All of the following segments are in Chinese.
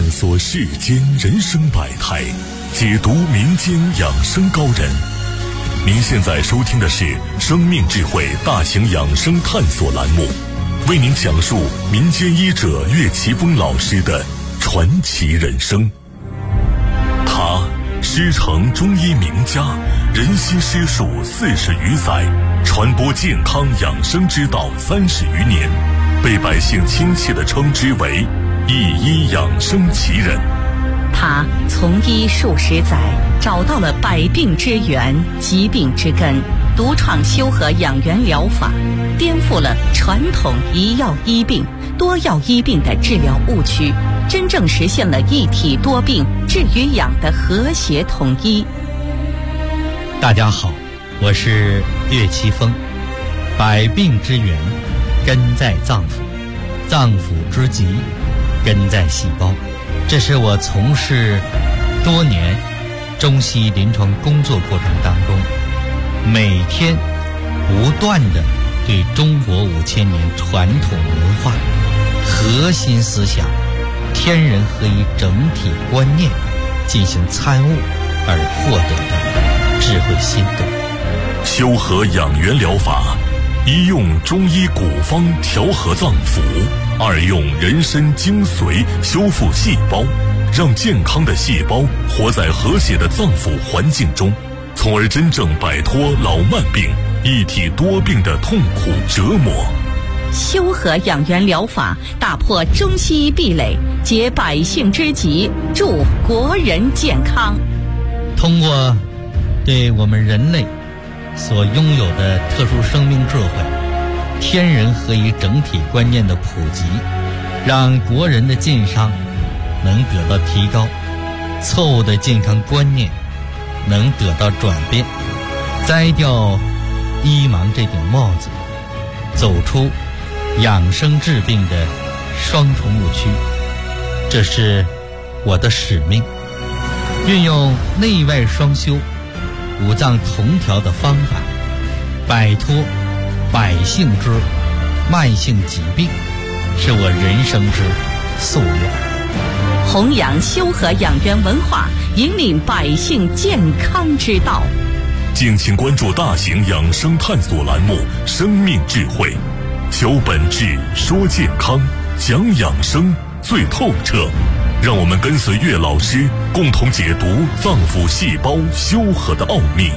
索世间人生百态，解读民间养生高人。您现在收听的是生命智慧大型养生探索栏目，为您讲述民间医者岳奇峰老师的传奇人生。他师承中医名家，人心师术40余载，传播健康养生之道30余年，被百姓亲切地称之为一医养生奇人。 他从医数十载，找到了百病之源、疾病之根，独创修和养元疗法，颠覆了传统一药医病、多药医病的治疗误区，真正实现了一体多病、治与养的和谐统一。 大家好，我是岳奇峰。百病之源根在脏腑，脏腑之疾根在细胞。这是我从事多年中西医临床工作过程当中，每天不断地对中国5000年传统文化核心思想天人合一整体观念进行参悟而获得的智慧心得。 修和养元疗法，一用中医古方调和脏腑，二用人参精髓修复细胞，让健康的细胞活在和谐的脏腑环境中，从而真正摆脱老慢病、一体多病的痛苦折磨。 修和养元疗法打破中西医壁垒，解百姓之急，助国人健康。 通过对我们人类所拥有的特殊生命智慧、天人合一整体观念的普及，让国人的健康能得到提高，错误的健康观念能得到转变，摘掉医盲这顶帽子，走出养生治病的双重误区。这是我的使命，运用内外双修、五脏同调的方法，摆脱百姓之慢性疾病，是我人生之夙愿。 弘扬修和养元文化，引领百姓健康之道。 敬请关注大型养生探索栏目《生命智慧》，求本质，说健康，讲养生最透彻。让我们跟随岳老师，共同解读脏腑细胞修和的奥秘。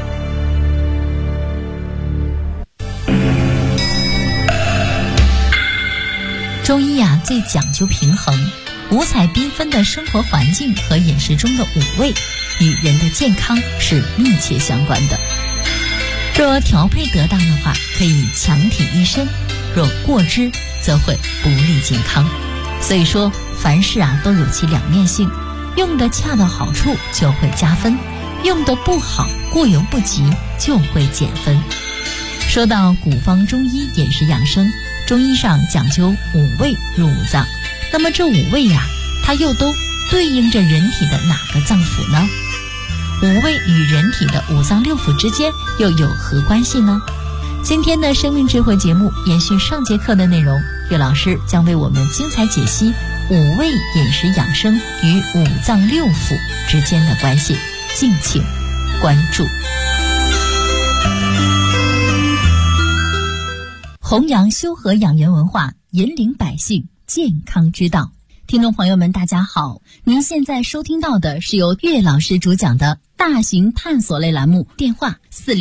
中医最讲究平衡，五彩缤纷的生活环境和饮食中的五味与人的健康是密切相关的。若调配得当的话，可以强体益身；若过之，则会不利健康。所以说，凡事都有其两面性，用的恰到好处就会加分，用的不好，过犹不及就会减分。说到古方中医饮食养生，中医上讲究五味入五脏，那么这五味它又都对应着人体的哪个脏腑呢？五味与人体的五脏六腑之间又有何关系呢？今天的生命智慧节目延续上节课的内容，岳老师将为我们精彩解析五味饮食养生与五脏六腑之间的关系，敬请关注。弘扬修和养元文化，引领百姓健康之道。听众朋友们大家好，您现在收听到的是由岳老师主讲的大型探索类栏目，电话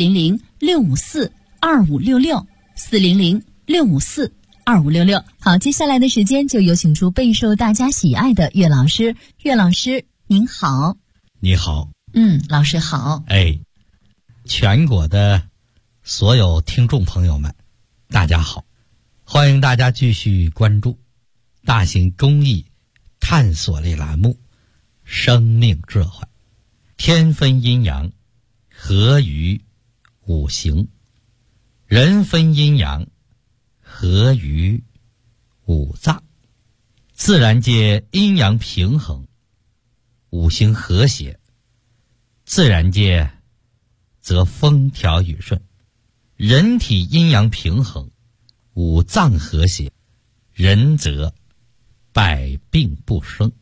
400-654-2566 400-654-2566。好，接下来的时间就有请出备受大家喜爱的岳老师。岳老师您好。 你好。 老师好。 全国的所有听众朋友们大家好，欢迎大家继续关注大型公益探索类栏目《生命智慧》。天分阴阳，合于五行；人分阴阳，合于五脏。自然界阴阳平衡，五行和谐；自然界则风调雨顺。人体阴阳平衡，五脏和谐，人则百病不生。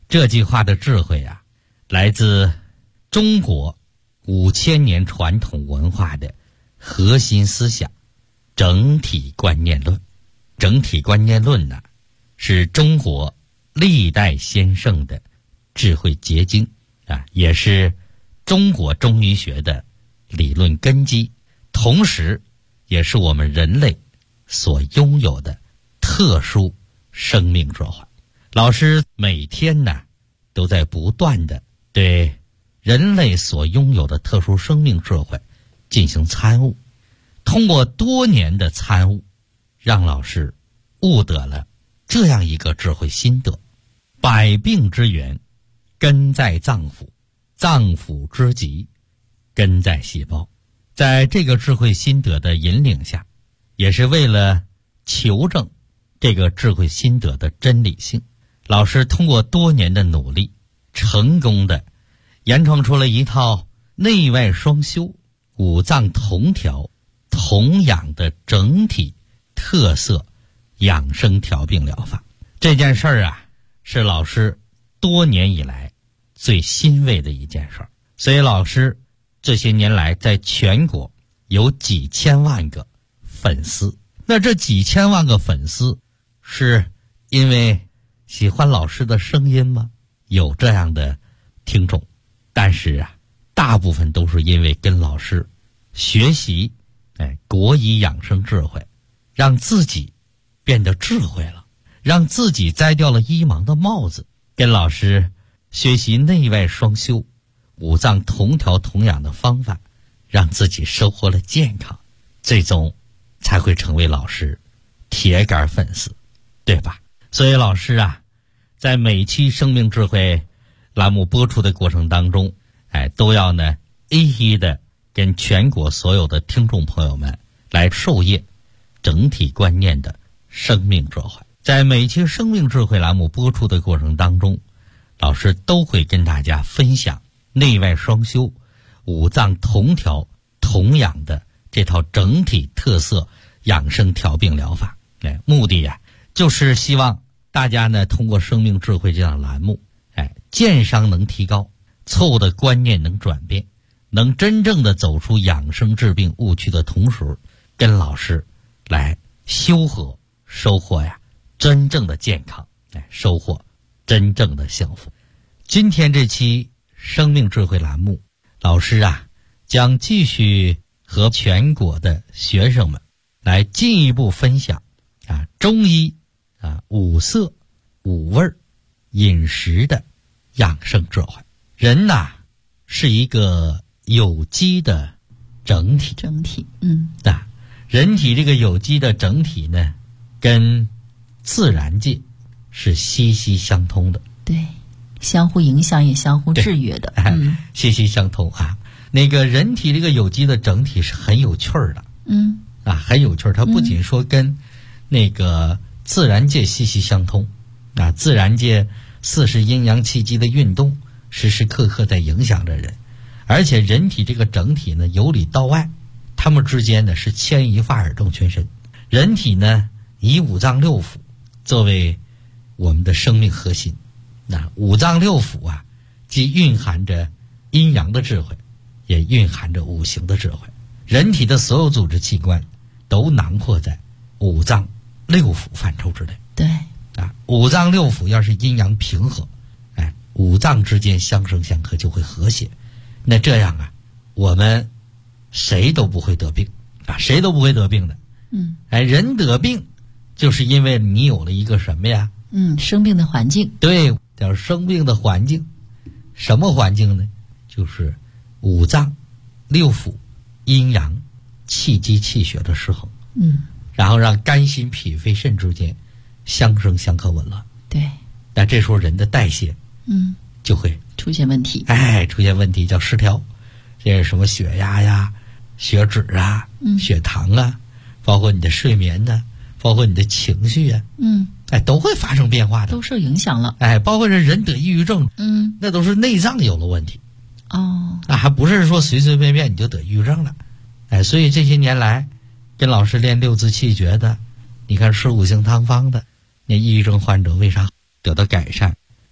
这句话的智慧啊，来自中国5000年传统文化的核心思想——整体观念论。整体观念论呢，是中国历代先圣的智慧结晶啊，也是中国中医学的理论根基，同时也是我们人类所拥有的特殊生命智慧。老师每天呢，都在不断的对人类所拥有的特殊生命智慧进行参悟，通过多年的参悟，让老师悟得了这样一个智慧心得：百病之源根在脏腑，脏腑之疾根在细胞。在这个智慧心得的引领下，也是为了求证这个智慧心得的真理性，老师通过多年的努力，成功的研创出了一套内外双修、五脏同调、同养的整体特色养生调病疗法。这件事儿啊，是老师多年以来最欣慰的一件事儿。所以老师这些年来在全国有几千万个粉丝。那这几千万个粉丝是因为喜欢老师的声音吗？有这样的听众，但是啊，大部分都是因为跟老师学习国医养生智慧，让自己变得智慧了，让自己摘掉了医盲的帽子，跟老师学习内外双修、五脏同调同养的方法，让自己收获了健康，最终才会成为老师铁杆粉丝，对吧？所以老师啊，在每期生命智慧栏目播出的过程当中，都要呢一一的跟全国所有的听众朋友们来授业整体观念的生命智慧。在每期生命智慧栏目播出的过程当中，老师都会跟大家分享内外双修、五脏同调同养的这套整体特色养生调病疗法。目的呀，就是希望大家呢通过生命智慧这样栏目，健商能提高，错误的观念能转变，能真正的走出养生治病误区的同时，跟老师来修和收获呀真正的健康，收获真正的幸福。今天这期生命智慧栏目，老师啊将继续和全国的学生们来进一步分享中医五色五味饮食的养生智慧。人呐是一个有机的整体，人体这个有机的整体呢，跟自然界是息息相通的， 对，相互影响也相互制约的， 息息相通啊。那个人体这个有机的整体是很有趣儿的，很有趣儿。它不仅说跟那个自然界息息相通，自然界40阴阳气机的运动时时刻刻在影响着人，而且人体这个整体呢，由里到外，它们之间呢是牵一发而动全身。人体呢以五脏六腑作为我们的生命核心，五脏六腑啊，既蕴含着阴阳的智慧，也蕴含着五行的智慧。人体的所有组织器官都囊括在五脏六腑范畴之内。 对五脏六腑要是阴阳平和，五脏之间相生相克就会和谐。那这样啊，我们谁都不会得病谁都不会得病的。人得病就是因为你有了一个什么呀？ 生病的环境。对， 叫生病的环境。什么环境呢？就是五脏六腑阴阳气机气血的失衡。然后让肝心脾肺肾之间相生相克紊乱。 对， 但这时候人的代谢就会出现问题， 出现问题叫失调。这是什么血压呀、血脂啊、血糖啊，包括你的睡眠呢，包括你的情绪啊，都会发生变化的， 都受影响了。 包括这人得抑郁症，那都是内脏有了问题。还不是说随随便便你就得抑郁症了。所以这些年来跟老师练六字气诀的，你看吃五行汤方的，那抑郁症患者为啥得到改善？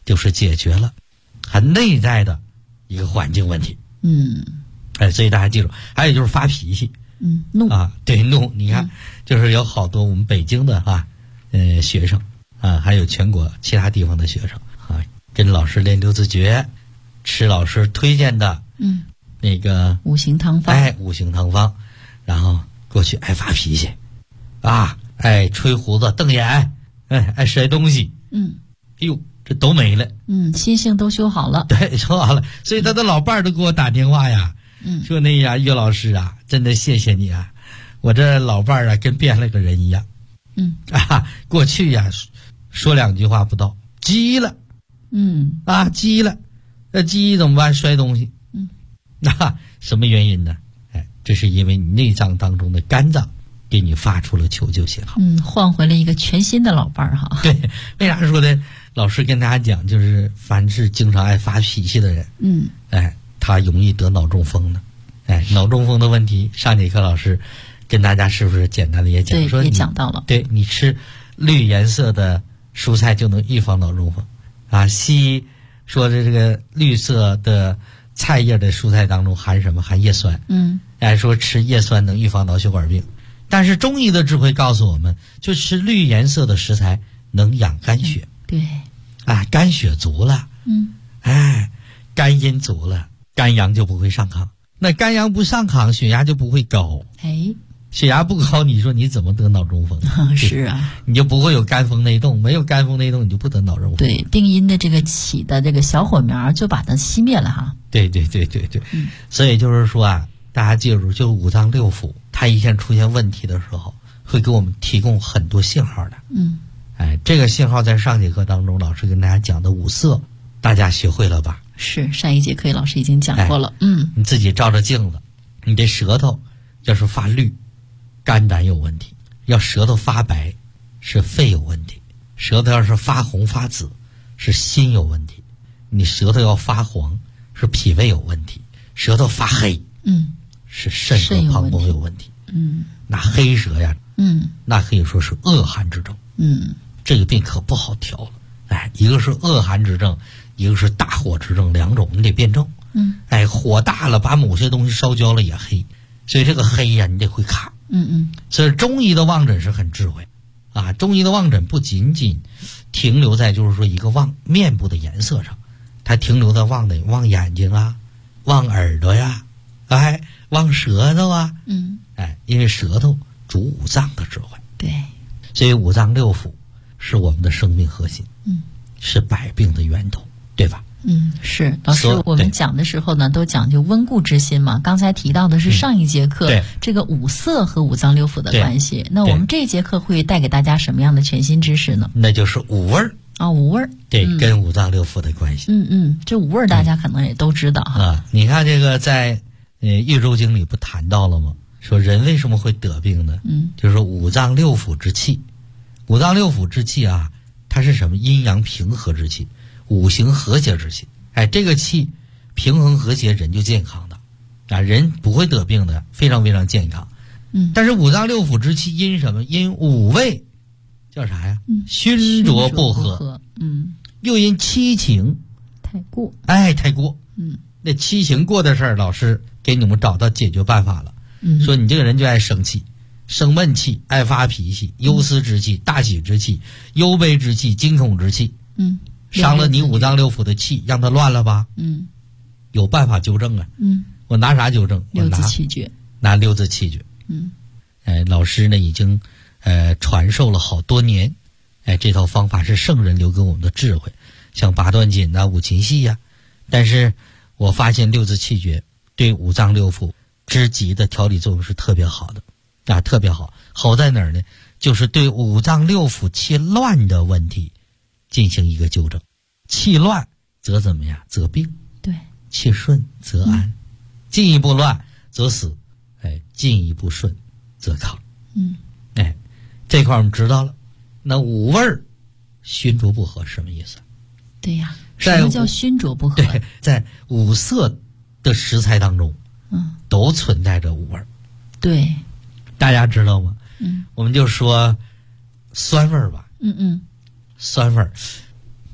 就是解决了很内在的一个环境问题。所以大家记住，还有就是发脾气， 怒啊，对，怒。你看，就是有好多我们北京的学生啊，还有全国其他地方的学生啊，跟老师练六字诀，吃老师推荐的那个五行汤方， 五行汤方，然后过去爱发脾气啊，爱吹胡子瞪眼，爱摔东西，哎呦，这都没了， 心性都修好了， 对，修好了。所以他的老伴儿都给我打电话呀，说那呀，岳老师啊，真的谢谢你啊，我这老伴儿啊跟变了个人一样，过去呀说两句话不到，急了，急了，那急怎么办？摔东西，什么原因呢？这是因为你内脏当中的肝脏给你发出了求救信号， 换回了一个全新的老伴儿哈。 对，为啥说的？老师跟大家讲，就是凡是经常爱发脾气的人，他容易得脑中风的。脑中风的问题，上节课老师跟大家是不是简单的也讲？说也讲到了。 对，你吃绿颜色的蔬菜就能预防脑中风啊。西医说的这个绿色的菜叶的蔬菜当中含什么？含叶酸。说吃叶酸能预防脑血管病。但是中医的智慧告诉我们，就吃绿颜色的食材能养肝血。 对， 肝血足了，肝阴足了，肝阳就不会上亢。那肝阳不上亢，血压就不会高。血压不高，你说你怎么得脑中风？ 是啊， 你就不会有肝风内动，没有肝风内动，你就不得脑中风。 对，病因的这个起的这个小火苗就把它熄灭了哈。 对，所以就是说大家记住，就五脏六腑，它一旦出现问题的时候，会给我们提供很多信号的。这个信号在上节课当中老师跟大家讲的五色，大家学会了吧？ 是，上一节课老师已经讲过了。 你自己照着镜子，你的舌头要是发绿，肝胆有问题；要舌头发白，是肺有问题；舌头要是发红发紫，是心有问题；你舌头要发黄，是脾胃有问题；舌头发黑，是肾和膀胱有问题。那黑舌呀，那可以说是恶寒之症。这个病可不好调了。一个是恶寒之症，一个是大火之症，两种你得辩证。火大了，把某些东西烧焦了也黑，所以这个黑呀，你得会看。所以中医的望诊是很智慧中医的望诊不仅仅停留在就是说一个望面部的颜色上，它停留在望眼睛啊，望耳朵呀，望舌头啊。因为舌头主五脏的智慧。 对， 所以五脏六腑是我们的生命核心，是百病的源头，对吧？ 是。老师，我们讲的时候呢，都讲究温故知新嘛。刚才提到的是上一节课这个五色和五脏六腑的关系，那我们这一节课会带给大家什么样的全新知识呢？ 那就是五味儿五味儿， 对，跟五脏六腑的关系。 这五味儿大家可能也都知道哈。 你看这个在《周经》里不谈到了吗？说人为什么会得病呢？就是说五脏六腑之气，五脏六腑之气它是什么？阴阳平和之气，五行和谐之气。这个气平衡和谐，人就健康的人不会得病的，非常非常健康。但是五脏六腑之气因什么？因五味叫啥呀？熏浊不和。又因七情太过。 太过。那七情过的事儿，老师给你们找到解决办法了。说你这个人就爱生气，生闷气，爱发脾气，忧思之气，大喜之气，忧悲之气，惊恐之气。伤了你五脏六腑的气，让它乱了吧？有办法纠正啊。我拿啥纠正？ 六字气诀。 拿六字气诀。老师呢已经传授了好多年。这套方法是圣人留给我们的智慧，像八段锦五禽戏呀。但是我发现六字气诀对五脏六腑之极的调理作用是特别好的特别好。好在哪儿呢？就是对五脏六腑气乱的问题进行一个纠正。气乱则怎么样？则病。 对。 气顺则安。进一步乱则死。进一步顺则康。这块我们知道了。那五味儿熏浊不和是什么意思？ 对呀，什么叫熏浊不和？ 对，在五色的食材当中都存在着五味儿。 对， 大家知道吗？我们就说酸味儿吧。酸味儿，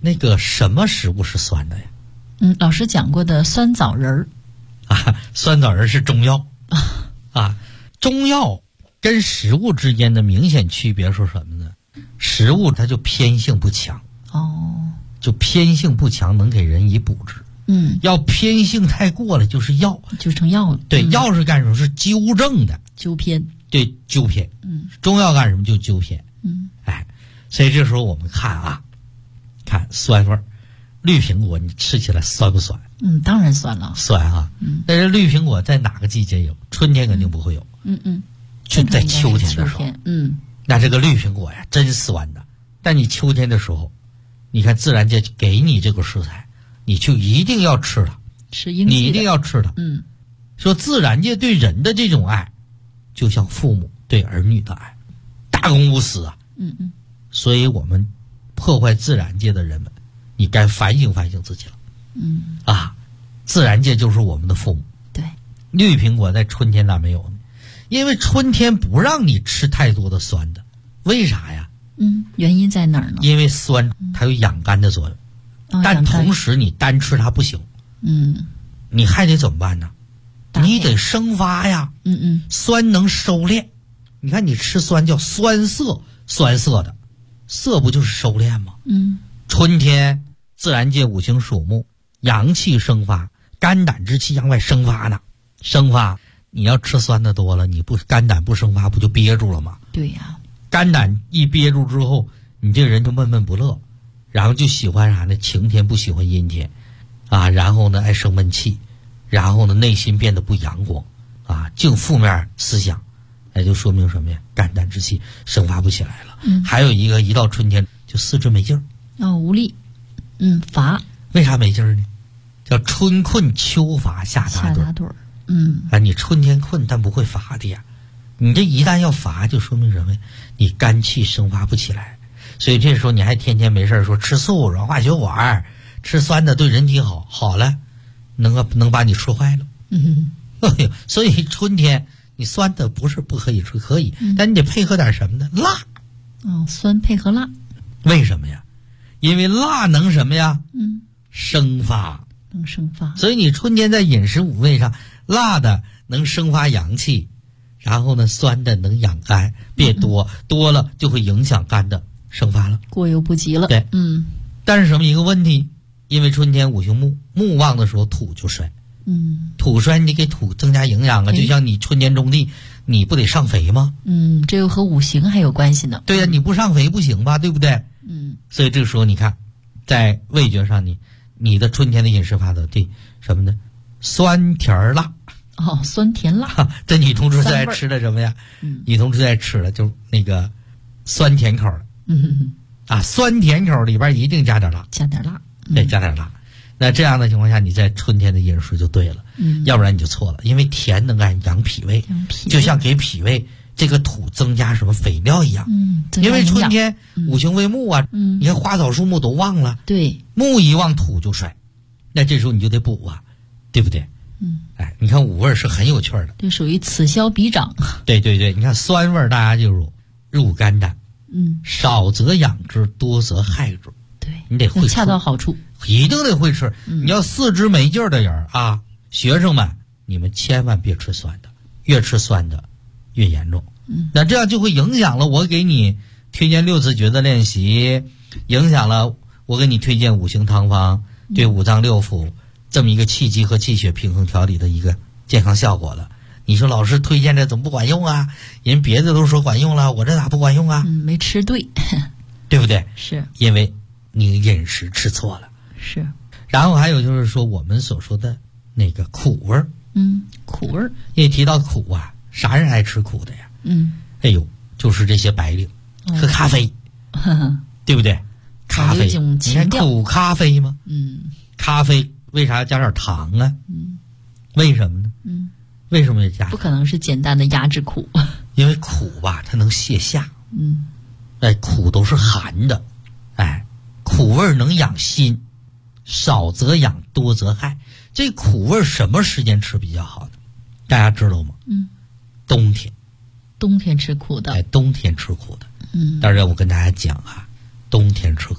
那个什么食物是酸的呀？ 老师讲过的酸枣仁儿啊，酸枣仁是中药啊。中药跟食物之间的明显区别是什么呢？食物它就偏性不强，就偏性不强，能给人以补治。要偏性太过了，就是药， 就成药了。 对，药是干什么？是纠正的， 纠偏。 对，纠偏。中药干什么？就纠偏。所以这时候我们看酸味儿，绿苹果你吃起来酸不酸？ 当然酸了。 酸啊。但是绿苹果在哪个季节有？春天肯定不会有。就在秋天的时候。那这个绿苹果呀，真酸的。但你秋天的时候，你看自然界给你这个食材，你就一定要吃它，你一定要吃它。说自然界对人的这种爱，就像父母对儿女的爱，大公无私啊。所以我们破坏自然界的人们，你该反省反省自己了。自然界就是我们的父母。 对， 绿苹果在春天咋没有呢？因为春天不让你吃太多的酸的，为啥呀？ 原因在哪儿呢？ 因为酸它有养肝的作用，但同时你单吃它不行。你还得怎么办呢？你得生发呀。酸能收敛。你看你吃酸叫酸涩，酸涩的，涩不就是收敛吗？春天自然界五行属木，阳气生发，肝胆之气向外生发呢。生发，你要吃酸的多了，你不肝胆不生发，不就憋住了吗？ 对呀。 肝胆一憋住之后，你这个人就闷闷不乐，然后就喜欢啥呢？晴天不喜欢阴天，然后呢爱生闷气，然后呢内心变得不阳光，净负面思想，就说明什么呀？肝胆之气生发不起来了。还有一个，一到春天就四肢没劲儿， 无力，乏。 为啥没劲儿呢？叫春困秋乏夏打盹儿。你春天困但不会乏的呀。你这一旦要乏，就说明什么呀？你肝气生发不起来。所以这时候你还天天没事说吃素软化血管，吃酸的对人体好，好了能把你吃坏了。所以春天你酸的不是不可以吃，可以，但你得配合点什么呢？辣。 酸配合辣。 为什么呀？因为辣能什么呀？生发。 能生发。 所以你春天在饮食五味上，辣的能生发阳气，然后呢酸的能养肝，别多了就会影响肝的生发了， 过犹不及了。 对。但是什么一个问题？因为春天五行木旺的时候土就衰。土衰你给土增加营养啊，就像你春天种地，你不得上肥吗？ 这又和五行还有关系呢。 对呀，你不上肥不行吧，对不对？所以这个时候你看，在味觉上你的春天的饮食法则对什么呢？酸甜辣。 酸甜辣。 这女同志最爱吃的什么呀？女同志最爱吃的就那个酸甜口的。酸甜口里边一定加点辣。 加点辣。 对，加点辣。那这样的情况下，你在春天的饮食就对了。要不然你就错了，因为甜能养脾胃，就像给脾胃这个土增加什么肥料一样。因为春天五行为木啊，你看花草树木都旺了。 对， 木一旺土就衰，那这时候你就得补啊，对不对？你看五味是很有趣的， 这属于此消彼长。 对，你看酸味大家就入肝胆，少则养之，多则害之。 对， 你得会吃， 恰到好处， 一定得会吃。你要四肢没劲儿的人学生们，你们千万别吃酸的，越吃酸的越严重。那这样就会影响了我给你推荐6次觉的练习，影响了我给你推荐五行汤方，对五脏六腑这么一个气机和气血平衡调理的一个健康效果了。你说老师推荐这怎么不管用啊？人别的都说管用了，我这咋不管用啊？ 没吃对。 对不对？ 是因为你饮食吃错了。 是。 然后还有就是说我们所说的那个苦味儿。 苦味儿。 一提到苦啊，啥人爱吃苦的呀？就是这些白领喝咖啡，对不对？咖啡，你看苦咖啡吗？咖啡为啥要加点糖啊？为什么呢？为什么要加？ 不可能是简单的压制苦， 因为苦吧，它能泻下。苦都是寒的，苦味能养心，少则养，多则害。这苦味什么时间吃比较好呢？大家知道吗？冬天。 冬天吃苦的。 冬天吃苦的。但是我跟大家讲冬天吃苦，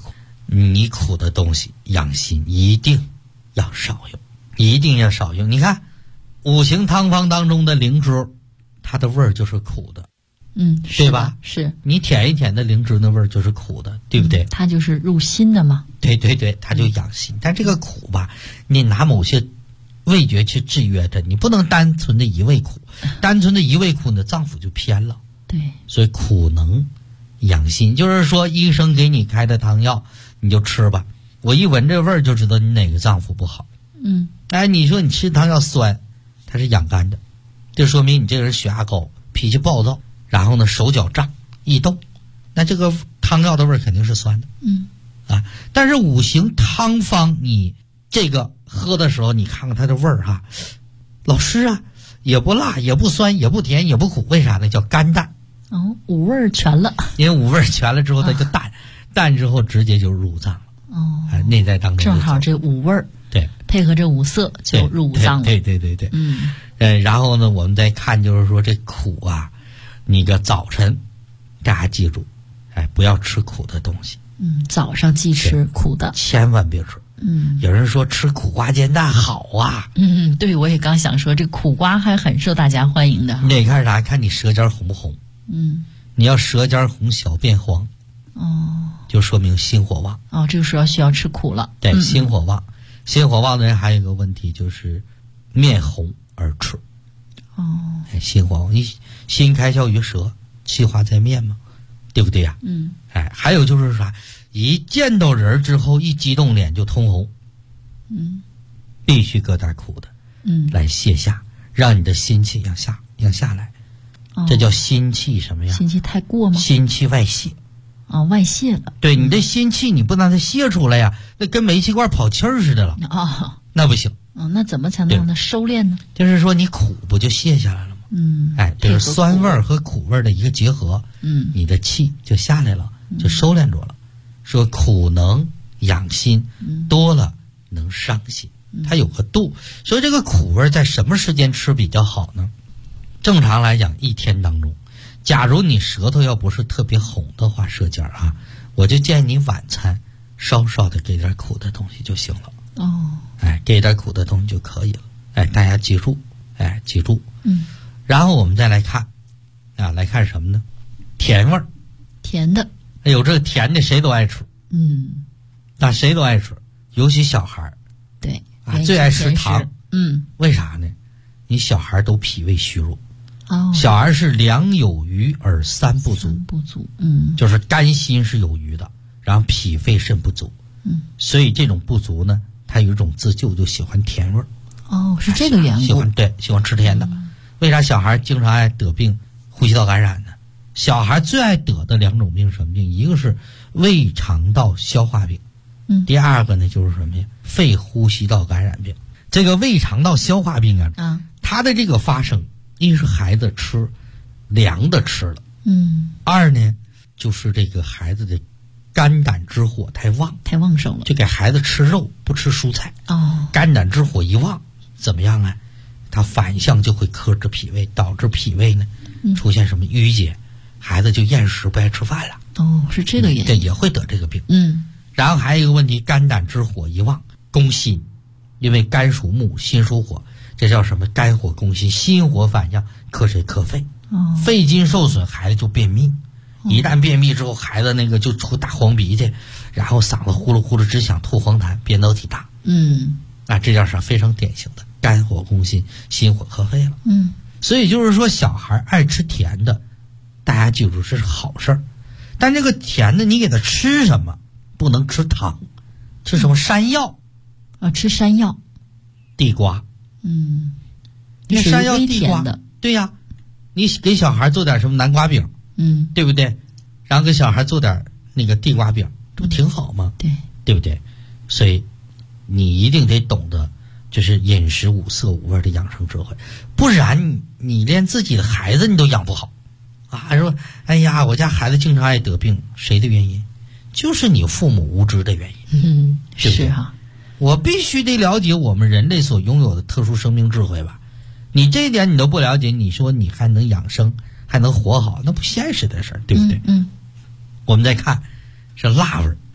你苦的东西养心一定要少用，一定要少用。你看五行汤方当中的灵芝，它的味儿就是苦的，对吧？ 是你舔一舔的灵芝的味儿就是苦的，对不对？ 它就是入心的嘛。 对对对，它就养心。但这个苦吧，你拿某些味觉去制约它，你不能单纯的一味苦，单纯的一味苦，你的脏腑就偏了。 对， 所以苦能养心，就是说医生给你开的汤药你就吃吧，我一闻这味儿就知道你哪个脏腑不好。你说你吃汤药酸，它是养肝的，这说明你这个人血压高，脾气暴躁，然后呢手脚胀易动，那这个汤药的味儿肯定是酸的。但是五行汤方你这个喝的时候，你看看它的味儿哈，老师啊，也不辣也不酸也不甜也不苦，为啥呢？叫甘淡。 五味全了。 因为五味全了之后它就淡，淡之后直接就入脏了。内在当中正好这五味儿对配合这五色就入五脏了。 对。然后呢，我们再看就是说这苦啊，你个早晨大家记住，不要吃苦的东西。 早上忌吃苦的， 千万别吃。有人说吃苦瓜煎蛋好啊。 对，我也刚想说，这苦瓜还很受大家欢迎的。 你得看啥？看你舌尖红不红。你要舌尖红小变黄，就说明心火旺。 这个时候需要吃苦了。 对，心火旺。心火旺的人还有一个问题就是面红耳赤。心火旺，你心开窍于舌，气化在面嘛，对不对呀？还有就是啥？一见到人之后一激动脸就通红。必须搁点苦的，来卸下，让你的心气要下来。这叫心气什么呀？ 心气太过吗？ 心气外泄。 外泄了。 对，你的心气你不让它泄出来呀，那跟煤气罐跑气儿似的了。那不行。 那怎么才能让它收敛呢？ 就是说你苦不就泄下来了吗？这是酸味和苦味的一个结合。你的气就下来了，就收敛住了。说苦能养心，多了能伤心，它有个度。所以这个苦味在什么时间吃比较好呢？正常来讲，一天当中，假如你舌头要不是特别红的话，舌尖我就建议你晚餐稍稍的给点苦的东西就行了。给点苦的东西就可以了。大家记住，记住。然后我们再来看，来看什么呢？甜味儿， 甜的。 这个甜的谁都爱吃。谁都爱吃，尤其小孩。 对， 最爱吃糖。为啥呢？你小孩都脾胃虚弱。小孩是两有余而三不足。就是肝心是有余的，然后脾肺肾不足。所以这种不足呢，他有一种自救，就喜欢甜味儿。 是这个缘故。 喜欢吃甜的。为啥小孩经常爱得病呼吸道感染呢？小孩最爱得的两种病什么病？一个是胃肠道消化病，第二个呢就是什么呀？肺呼吸道感染病。这个胃肠道消化病它的这个发生，一是孩子吃凉的吃了，二呢就是这个孩子的肝胆之火太旺盛了， 就给孩子吃肉不吃蔬菜。肝胆之火一旺，怎么样啊？它反向就会克制脾胃，导致脾胃呢出现什么淤结，孩子就厌食不爱吃饭了。 是这个原因。 这也会得这个病。然后还有一个问题，肝胆之火一旺攻心，因为肝属木，心属火，这叫什么？肝火攻心，心火反向克谁？克肺。肺经受损，孩子就便秘。一旦便秘之后，孩子那个就出大黄鼻涕，然后嗓子呼噜呼噜直响，吐黄痰，扁桃体大。这叫啥？非常典型的肝火攻心，心火克肺了。所以就是说，小孩爱吃甜的，大家记住这是好事儿。但这个甜的，你给他吃什么？不能吃糖，吃什么？山药。 吃山药， 地瓜。你山药地瓜的，对呀。你给小孩做点什么南瓜饼，对不对？然后给小孩做点那个地瓜饼，这不挺好吗？对不对？所以你一定得懂得，就是饮食五色五味的养生智慧，不然你连自己的孩子你都养不好。说哎呀，我家孩子经常爱得病，谁的原因？就是你父母无知的原因。对不对？我必须得了解我们人类所拥有的特殊生命智慧吧。你这一点你都不了解，你说你还能养生，还能活好，那不现实的事儿，对不对？我们再看是辣味儿。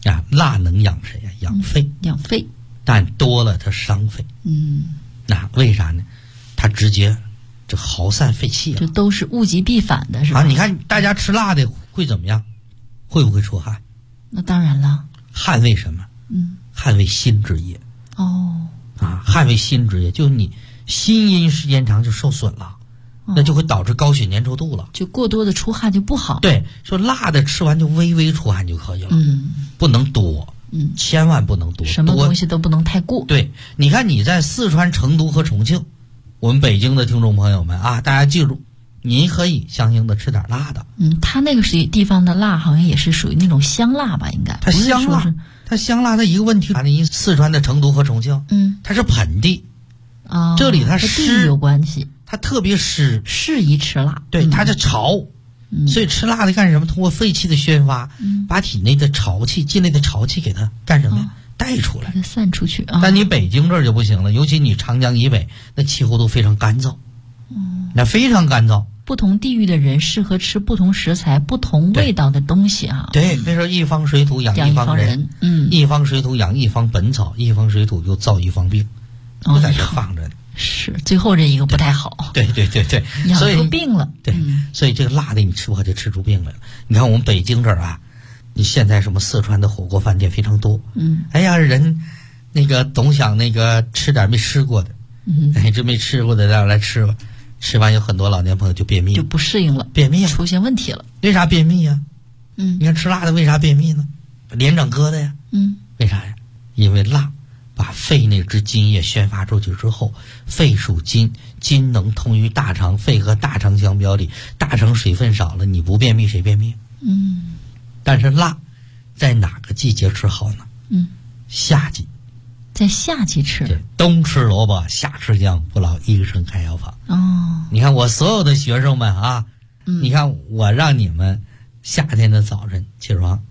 啊，辣能养谁呀？养肺， 养肺， 但多了它伤肺。那为啥呢？它直接这耗散肺气这都是物极必反的，是吧？ 你看大家吃辣的会怎么样？会不会出汗？ 那当然了。 汗为什么？汗为心之液。汗为心之液，就是你心阴时间长就受损了，那就会导致高血粘稠度了， 就过多的出汗就不好。 对，说辣的吃完就微微出汗就可以了，不能多，千万不能多， 什么东西都不能太过。 对，你看你在四川成都和重庆，我们北京的听众朋友们啊，大家记住，您可以相应的吃点辣的。 它那个地方的辣好像也是属于那种香辣吧，应该。 它香辣，它香辣的一个问题，你四川的成都和重庆，它是盆地，这里它湿有关系， 它特别湿， 适宜吃辣。 对，它是潮，所以吃辣的干什么？通过肺气的宣发，把体内的潮气、进来的潮气给它干什么呀？带出来， 给它散出去。 但你北京这儿就不行了，尤其你长江以北，那气候都非常干燥，那非常干燥。 不同地域的人适合吃不同食材、不同味道的东西啊。 对，那时候一方水土养一方人，一方水土养一方本草，一方水土就造一方病，就在这放着呢。 是，最后这一个不太好。 对， 养出病了。 对，所以这个辣的你吃不好就吃出病来了。你看我们北京这儿啊，你现在什么四川的火锅饭店非常多，哎呀，人那个总想那个吃点没吃过的，这没吃过的让来吃吧。吃完有很多老年朋友就便秘了， 就不适应了， 便秘出现问题了。 为啥便秘呀？你看吃辣的为啥便秘呢？脸长疙瘩呀。为啥呀？因为辣把肺那支津液宣发出去之后，肺属金，金能通于大肠，肺和大肠相表里，大肠水分少了，你不便秘谁便秘？但是辣在哪个季节吃好呢？夏季。 在夏季吃， 对，冬吃萝卜，夏吃姜，不老医生开药方。你看我所有的学生们啊，你看我让你们夏天的早晨起床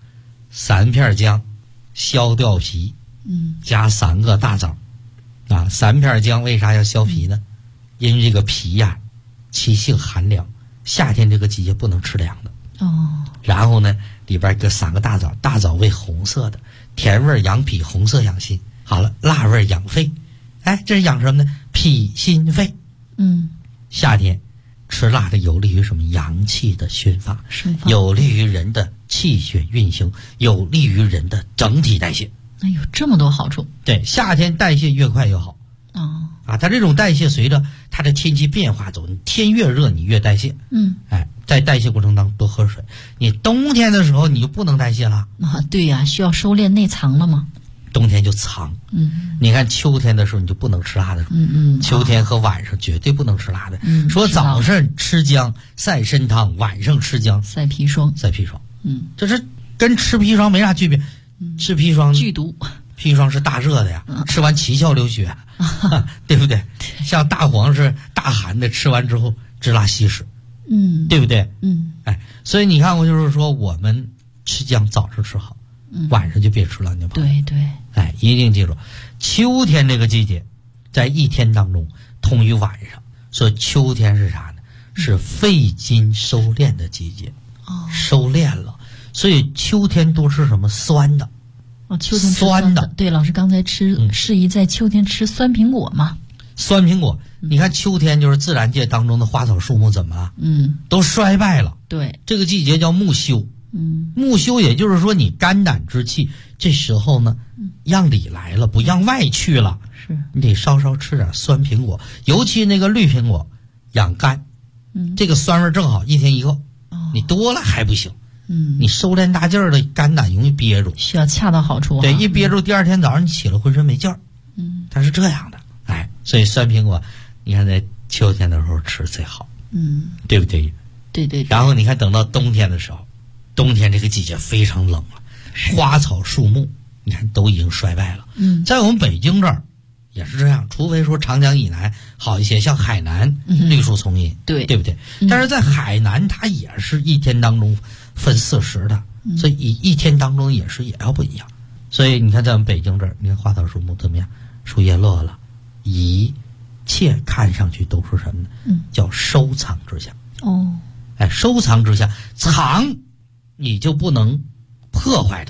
，3片姜，削掉皮，加3个大枣，啊，3片姜为啥要削皮呢？因为这个皮呀，其性寒凉，夏天这个季节不能吃凉的。然后呢，里边搁3个大枣，大枣为红色的，甜味养脾，红色养心。好了，辣味养肺，哎，这是养什么呢？脾心肺。夏天吃辣的有利于什么？阳气的宣发，有利于人的气血运行，有利于人的整体代谢。 哎呦，这么多好处。 对，夏天代谢越快越好。它这种代谢随着它的天气变化走，你天越热你越代谢。在代谢过程当中多喝水。你冬天的时候你就不能代谢了。 对呀，需要收敛内藏了吗？ 冬天就藏。你看秋天的时候你就不能吃辣的时候。秋天和晚上绝对不能吃辣的。说早上吃姜赛参汤，晚上吃姜赛砒霜。 这是跟吃砒霜没啥区别。吃砒霜剧毒， 砒霜是大热的呀，吃完奇效流血，对不对？像大黄是大寒的，吃完之后直拉稀释，对不对？所以你看，我就是说，我们吃姜早上吃好，晚上就别吃了，你对， 一定记住，秋天这个季节，在一天当中通于晚上，所以秋天是啥呢？是肺经收敛的季节，收敛了，所以秋天多吃什么酸的。 秋天吃酸的。对，老师刚才适宜在秋天吃酸苹果嘛。 酸苹果，你看秋天就是自然界当中的花草树木怎么了？都衰败了。 对， 这个季节叫木休。木休也就是说你肝胆之气这时候呢，让里来了，不让外去了。 是， 你得稍稍吃点酸苹果，尤其那个绿苹果，养肝。这个酸味正好，一天一个。你多了还不行。你收敛大劲儿的肝胆容易憋住， 需要恰到好处。 对，一憋住，第二天早上你起了浑身没劲儿。它是这样的。所以酸苹果，你看在秋天的时候吃最好。对不对？ 对。 然后你看等到冬天的时候，冬天这个季节非常冷了，花草树木你看都已经衰败了。在我们北京这儿也是这样，除非说长江以南好一些，像海南绿树丛荫，对不对？但是在海南它也是一天当中分40的，所以一天当中也要不一样。所以你看在我们北京这儿，你看花草树木怎么样？树叶落了，一切看上去都是什么呢？叫收藏之象。收藏之象，藏你就不能破坏它，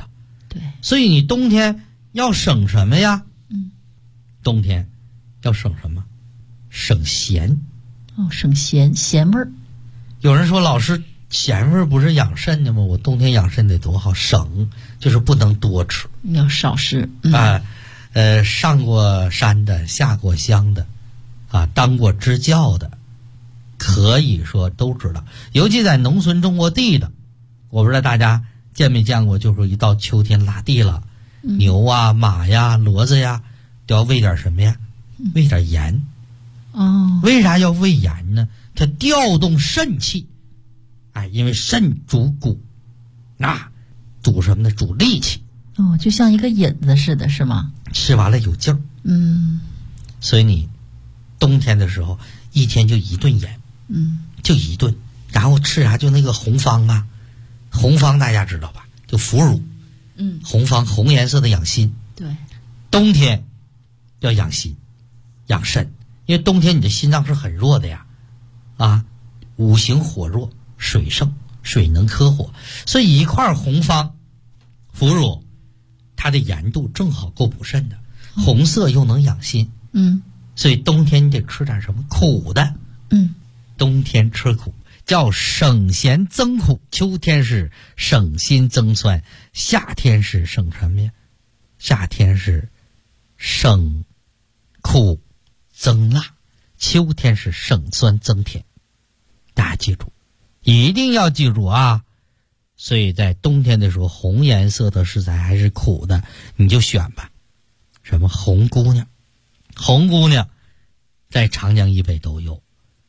对， 所以你冬天要省什么呀？冬天要省什么？省咸。 省咸味儿。 有人说老师，咸味儿不是养肾的吗？我冬天养肾得多好，省就是不能多吃， 要少吃。 上过山的，下过乡的，当过支教的，可以说都知道。尤其在农村种过地的，我不知道大家见没见过，就是一到秋天拉地了，牛啊、马呀、骡子呀，都要喂点什么呀？喂点盐。为啥要喂盐呢？它调动肾气。因为肾主骨，主什么呢？主力气。 就像一个引子似的，是吗？ 吃完了有劲儿。所以你冬天的时候一天就一顿盐，就一顿，然后吃啥？就那个红方啊，红方大家知道吧？就腐乳，红方红颜色的养心。 对， 冬天要养心，养肾，因为冬天你的心脏是很弱的呀，五行火弱，水盛，水能克火，所以一块红方腐乳，它的盐度正好够补肾的，红色又能养心。所以冬天你得吃点什么苦的。冬天吃苦叫省咸增苦，秋天是省辛增酸，夏天是省什么呀？夏天是省苦增辣，秋天是省酸增甜。大家记住，一定要记住啊！所以在冬天的时候，红颜色的食材还是苦的，你就选吧。什么红姑娘？红姑娘在长江以北都有。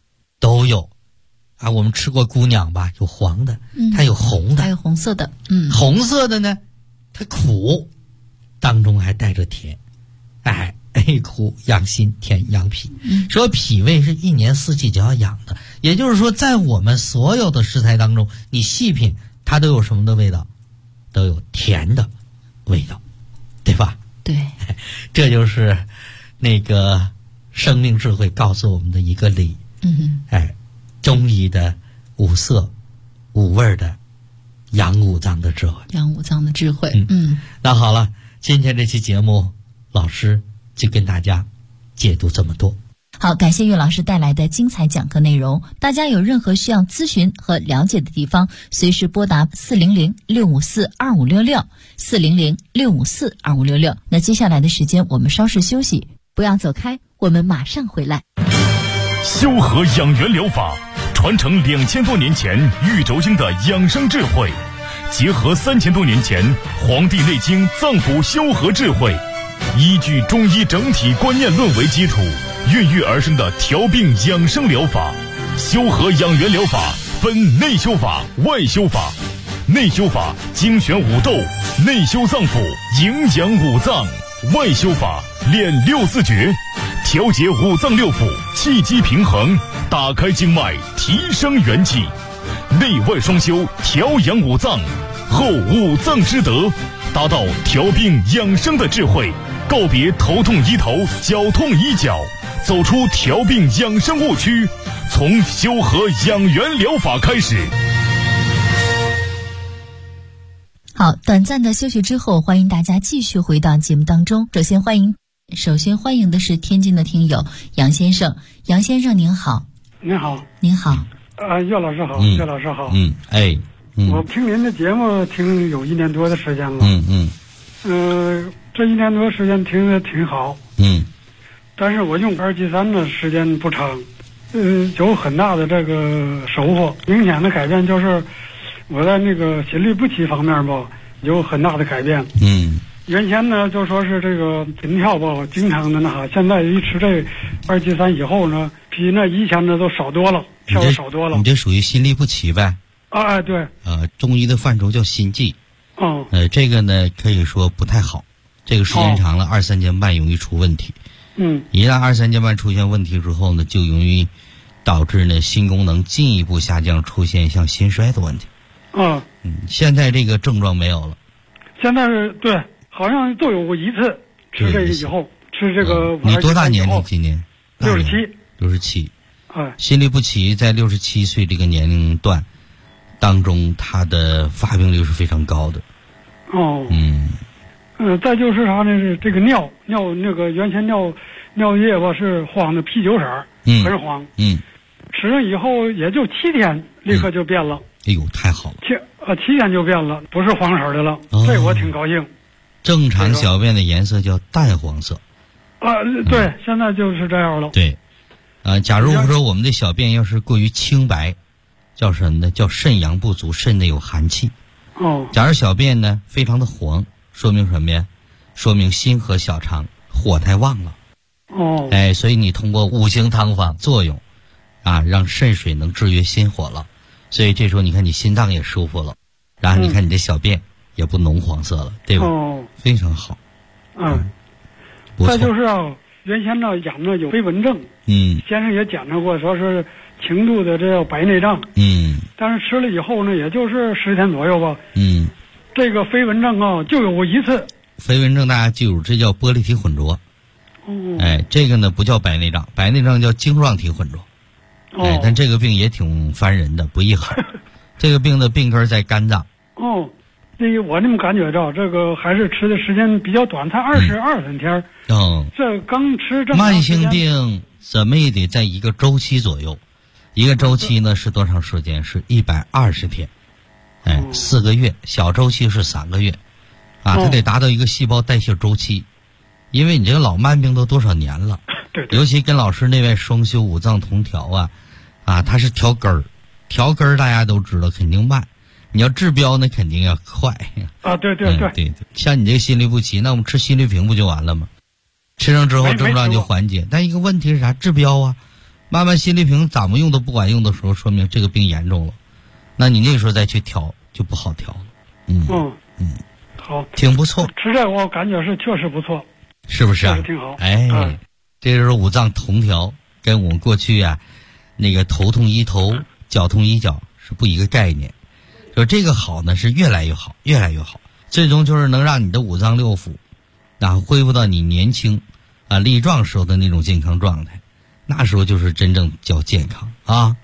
我们吃过姑娘吧？有黄的，它有红的， 还有红色的。 红色的呢，它苦，当中还带着甜。苦养心，甜养脾。说脾胃是一年四季就要养的，也就是说，在我们所有的食材当中，你细品，它都有什么的味道？都有甜的味道，对吧？ 对， 这就是那个生命智慧告诉我们的一个理。中医的五色五味的养五脏的智慧。那好了，今天这期节目老师就跟大家解读这么多。 好，感谢岳老师带来的精彩讲课内容。大家有任何需要咨询和了解的地方，随时拨打400-654-2566，400-654-2566。那接下来的时间我们稍事休息，不要走开，我们马上回来。 修和养元疗法传承2000多年前玉轴经的养生智慧，结合3000多年前《黄帝内经》脏腑修和智慧，依据中医整体观念论为基础，孕育而生的调病养生疗法。修和养元疗法分内修法、外修法。内修法精选五斗，内修脏腑，营养五脏；外修法练六字诀，调节五脏六腑，气机平衡，打开经脉，提升元气。内外双修，调养五脏，后五脏之德，达到调病养生的智慧，告别头痛医头，脚痛医脚，走出调病养生误区，从修和养元疗法开始。 好，短暂的休息之后，欢迎大家继续回到节目当中。首先欢迎的是天津的听友杨先生。杨先生您好。 您好。 您好。 岳老师好。岳老师好。我听您的节目听有1年多的时间了。这1年多时间听得挺好。但是我用273的时间不长，有很大的这个收获。明显的改变就是我在那个心律不齐方面吧有很大的改变。原先呢就说是这个心跳吧经常的现在一吃这273以后呢，比那以前的都少多了，跳的少多了。 你这属于心律不齐呗？ 对。 中医的范畴叫心悸。这个呢可以说不太好，这个时间长了2、3天半容易出问题。一旦2、3天半出现问题之后呢，就容易导致呢心功能进一步下降，出现像心衰的问题。现在这个症状没有了。 现在是对，好像都有过一次吃这个以后，吃这个。 你多大年龄？今年 67。 心律不齐在67岁这个年龄段当中，它的发病率是非常高的。 哦。再就是啥呢？是这个尿那个原先尿液吧是黄的啤酒色，很黄。吃了以后也就7天，立刻就变了。 哎呦，太好了 ！7天就变了，不是黄色的了。这我挺高兴。 正常小便的颜色叫淡黄色。 对，现在就是这样了。 对，假如说我们的小便要是过于清白，叫什么呢？叫肾阳不足，肾内有寒气。假如小便呢非常的黄，说明什么呀？说明心和小肠火太旺了。所以你通过五行汤方作用，让肾水能制约心火了，所以这时候你看你心脏也舒服了，然后你看你的小便也不浓黄色了，对吧？非常好。 再就是原先呢养的有飞蚊症，先生也检查过，说是轻度的这叫白内障，但是吃了以后呢，也就是10天左右吧，这个飞蚊症就有一次。 飞蚊症大家记住，这叫玻璃体混浊。这个呢不叫白内障，白内障叫晶状体混浊。但这个病也挺烦人的，不易好。这个病的病根在肝脏。我那么感觉着，这个还是吃的时间比较短，才22-23天。这刚吃这慢性病怎么也得在一个周期左右，一个周期呢是多长时间？是120天。4个月，小周期是3个月。它得达到一个细胞代谢周期，因为你这个老慢病都多少年了。 对。 尤其跟老师那位双修五脏同调它是调根儿，调根儿大家都知道肯定慢。你要治标呢，肯定要快。对。像你这个心律不齐，那我们吃心律平不就完了吗？吃上之后症状就缓解。但一个问题是啥？治标慢慢心律平怎么用都不管用的时候，说明这个病严重了。那你那时候再去调就不好调了。 好， 挺不错。 吃这我感觉是确实不错， 是不是确实挺好。 这就是五脏同调，跟我们过去那个头痛医头，脚痛医脚是不一个概念。就这个好呢，是越来越好，越来越好，最终就是能让你的五脏六腑恢复到你年轻力壮时候的那种健康状态，那时候就是真正叫健康好。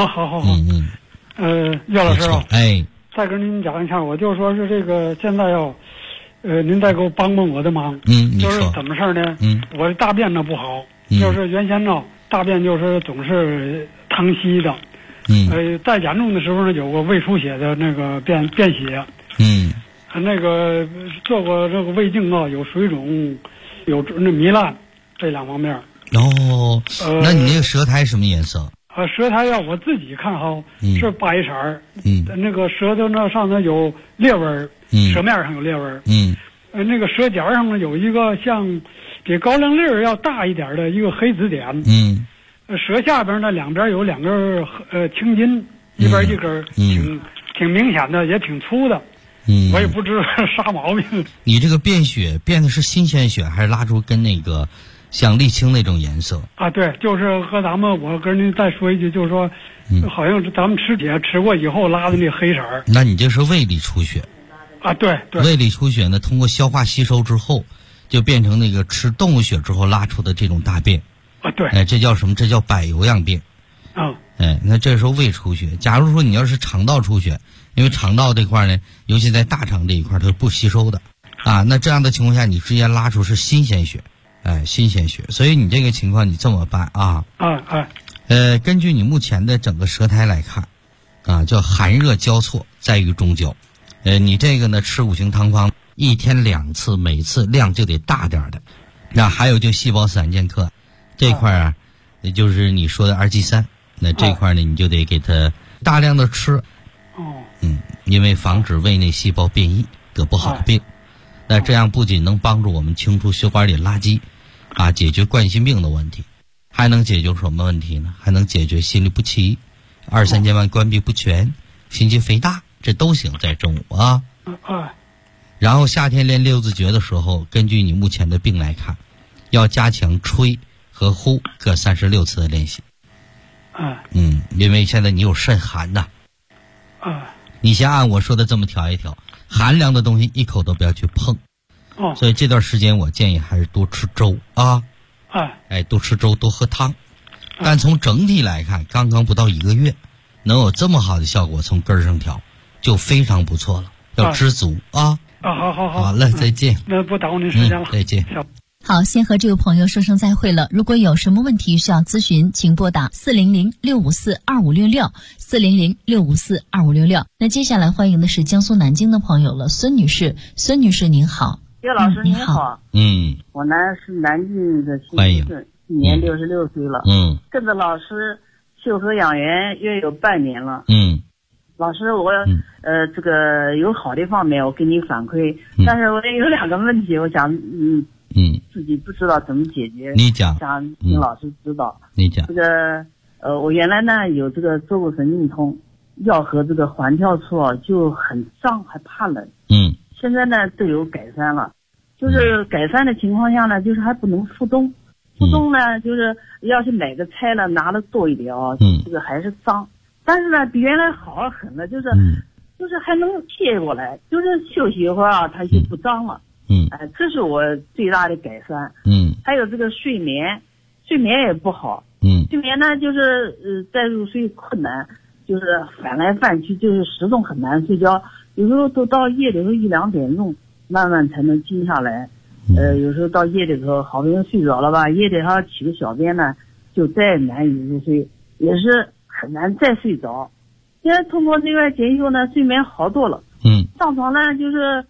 岳老师再跟您讲一下，我就说是这个现在您再给我帮我的忙。 你说就是怎么事呢？我的大便呢不好，就是原先呢大便就是总是淌稀的。再严重的时候呢，有过胃出血的那个便血。那个做过这个胃镜有水肿，有那糜烂，这2方面。 那你那个舌苔什么颜色？ 舌苔我自己看是白色儿。那个舌头那上头有裂纹，舌面上有裂纹。那个舌尖上呢有一个像比高粱粒要大一点的一个黑紫点。舌下边呢两边有2根青筋，一边一根，挺明显的，也挺粗的。我也不知道啥毛病。 你这个便血变的是新鲜血，还是拉出跟那个像沥青那种颜色？ 对，就是和我跟您再说一句，就是说，好像咱们吃铁吃过以后拉的那黑色儿。 那你这是胃里出血。 对。 胃里出血呢，通过消化吸收之后，就变成那个吃动物血之后拉出的这种大便。 对。 这叫什么？这叫柏油样便。那这时候胃出血。假如说你要是肠道出血，因为肠道这块呢，尤其在大肠这一块它是不吸收的那这样的情况下，你直接拉出是新鲜血。新鲜血。所以你这个情况你这么办根据你目前的整个舌苔来看叫寒热交错，在于中焦。你这个呢吃五行汤方1天2次，每次量就得大点的。那还有就细胞散健克这块也就是你说的2G3，那这块呢你就得给它大量的吃。因为防止胃内细胞变异得不好的病。那这样不仅能帮助我们清除血管里垃圾解决冠心病的问题，还能解决什么问题呢？还能解决心律不齐、2-3间瓣关闭不全、心肌肥大，这都行，在中午然后夏天练六字诀的时候，根据你目前的病来看，要加强吹和呼各36次的练习。因为现在你有肾寒你先按我说的这么调一调，寒凉的东西一口都不要去碰。所以这段时间我建议还是多吃粥多吃粥，多喝汤。但从整体来看，刚刚不到1个月，能有这么好的效果，从根儿上调就非常不错了，要知足好， 好嘞，再见。 那不耽误您时间了， 再见。 好，先和这位朋友说声再会了。如果有什么问题需要咨询，请拨打400-654-2566，400-654-2566。那接下来欢迎的是江苏南京的朋友了，孙女士。孙女士您好。 叶老师您好。我呢是南京的新村，今年66岁了。跟着老师修和养元约有半年了。老师我这个有好的方面我给你反馈，但是我也有2个问题，我想自己不知道怎么解决， 你讲， 想请老师指导。 你讲。 这个我原来呢有这个坐骨神经痛，腰和这个环跳处就很胀，还怕冷。现在呢都有改善了，就是改善的情况下呢，就是还不能复动。复动呢，就是要是买个菜了拿的多一点这个还是脏，但是呢比原来好很了，就是还能贴过来，就是休息一会儿它就不脏了。这是我最大的改善。还有这个睡眠也不好。睡眠呢就是再入睡困难，就是翻来翻去，就是始终很难睡觉，有时候都到夜里头1、2点钟慢慢才能静下来。有时候到夜里头好不容易睡着了吧，夜里还要起个小便呢，就再难以入睡，也是很难再睡着。现在通过内外检修呢，睡眠好多了。上床呢就是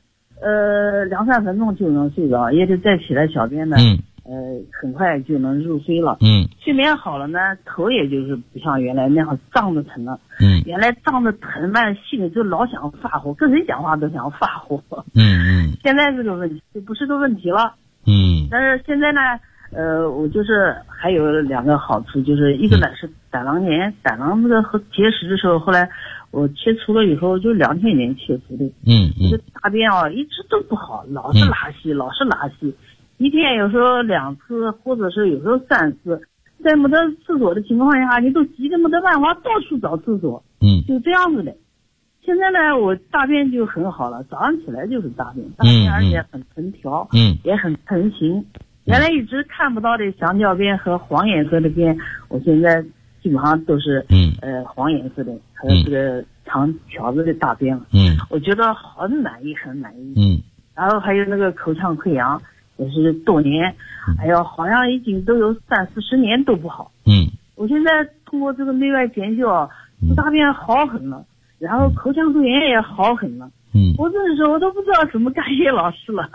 2、3分钟就能睡着，夜里再起来小便呢，很快就能入睡了。睡眠好了呢，头也就是不像原来那样胀得疼了。原来胀得疼嘛，心里就老想发火，跟谁讲话都想发火。现在这个问题就不是个问题了。但是现在呢，我就是还有2个好处，就是一个呢是胆囊炎，胆囊这个结石的时候，后来我切除了以后，就2天前切除的。这大便一直都不好，老是拉稀，一天有时候2次，或者是有时候3次，在没得厕所的情况下，你都急得没得办法，到处找厕所。就这样子的。现在呢，我大便就很好了，早上起来就是大便，而且很成条，也很成型。原来一直看不到的香蕉便和黄颜色的便，我现在基本上都是黄颜色的，还有这个长条子的大便了。我觉得很满意。然后还有那个口腔溃疡也是多年，好像已经都有30、40年都不好。我现在通过这个内外检修大便好很了，然后口腔溃疡也好很了。我这时候我都不知道怎么感谢老师了。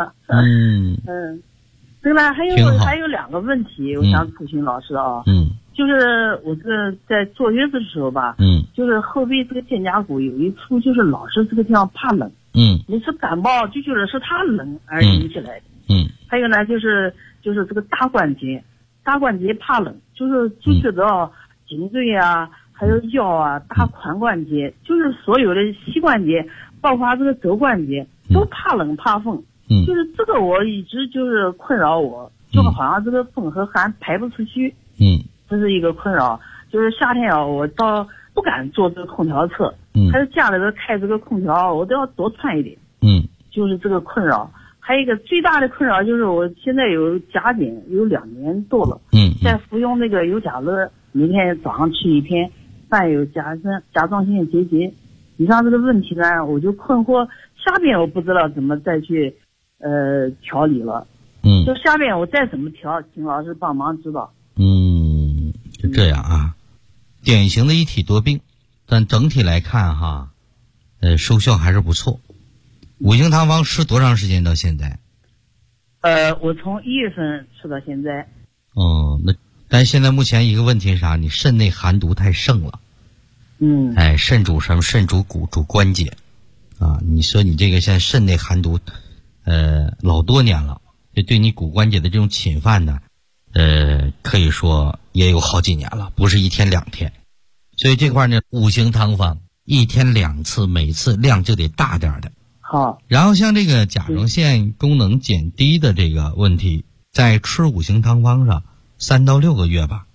对了，还有2个问题，我想咨询老师就是我这个在坐月子的时候吧，就是后背这个肩胛骨有一处，就是老是这个地方怕冷。每次感冒就觉得是它冷而引起来的。还有呢，就是这个大关节怕冷，就觉得颈椎啊，还有腰啊，大髋关节，就是所有的膝关节，包括这个肘关节，都怕冷怕风。就是这个我一直就是困扰我，就好像这个风和寒排不出去。这是一个困扰。就是夏天我倒不敢坐这个空调车，还是家里头开这个空调，我都要多穿一点。就是这个困扰。还有一个最大的困扰就是我现在有甲减有2年多了。在服用那个尤加乐，每天早上吃1片，伴有甲状腺结节。以上这个问题呢，我就困惑，下边我不知道怎么再去调理了。就下边我再怎么调，请老师帮忙指导。 就这样啊，典型的一体多病，但整体来看收效还是不错。五行汤方吃多长时间到现在？ 我从1月份吃到现在。 但现在目前一个问题是啥？你肾内寒毒太盛了。肾主什么？肾主骨，主关节啊。你说你这个现在肾内寒毒老多年了，对你骨关节的这种侵犯呢，可以说也有好几年了，不是1天2天。所以这块呢，五行汤方1天2次，每次量就得大点的。 好。 然后像这个甲状腺功能减低的这个问题，在吃五行汤方上3到6个月吧。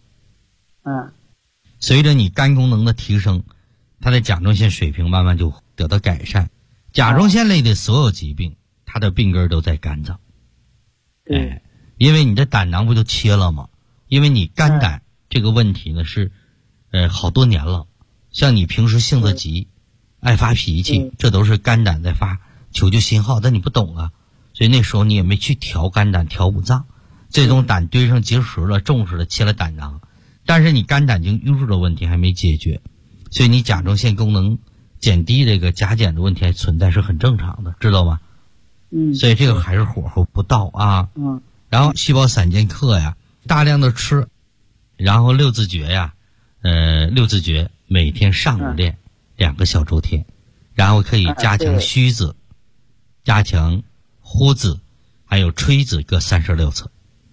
随着你肝功能的提升，它的甲状腺水平慢慢就得到改善。甲状腺类的所有疾病，它的病根都在肝脏。因为你的胆囊不就切了吗？因为你肝胆这个问题呢是好多年了。像你平时性子急，爱发脾气，这都是肝胆在求救信号，但你不懂啊，所以那时候你也没去调肝胆、调五脏，最终胆堆上结石了，重视了，切了胆囊，但是你肝胆经淤滞的问题还没解决，所以你甲状腺功能减低这个甲减的问题还存在，是很正常的，知道吗？所以这个还是火候不到啊。然后细胞散健克呀，大量的吃，然后六字诀呀，六字诀每天上午练2个小周天，然后可以加强虚子，加强呼子，还有吹子各36次。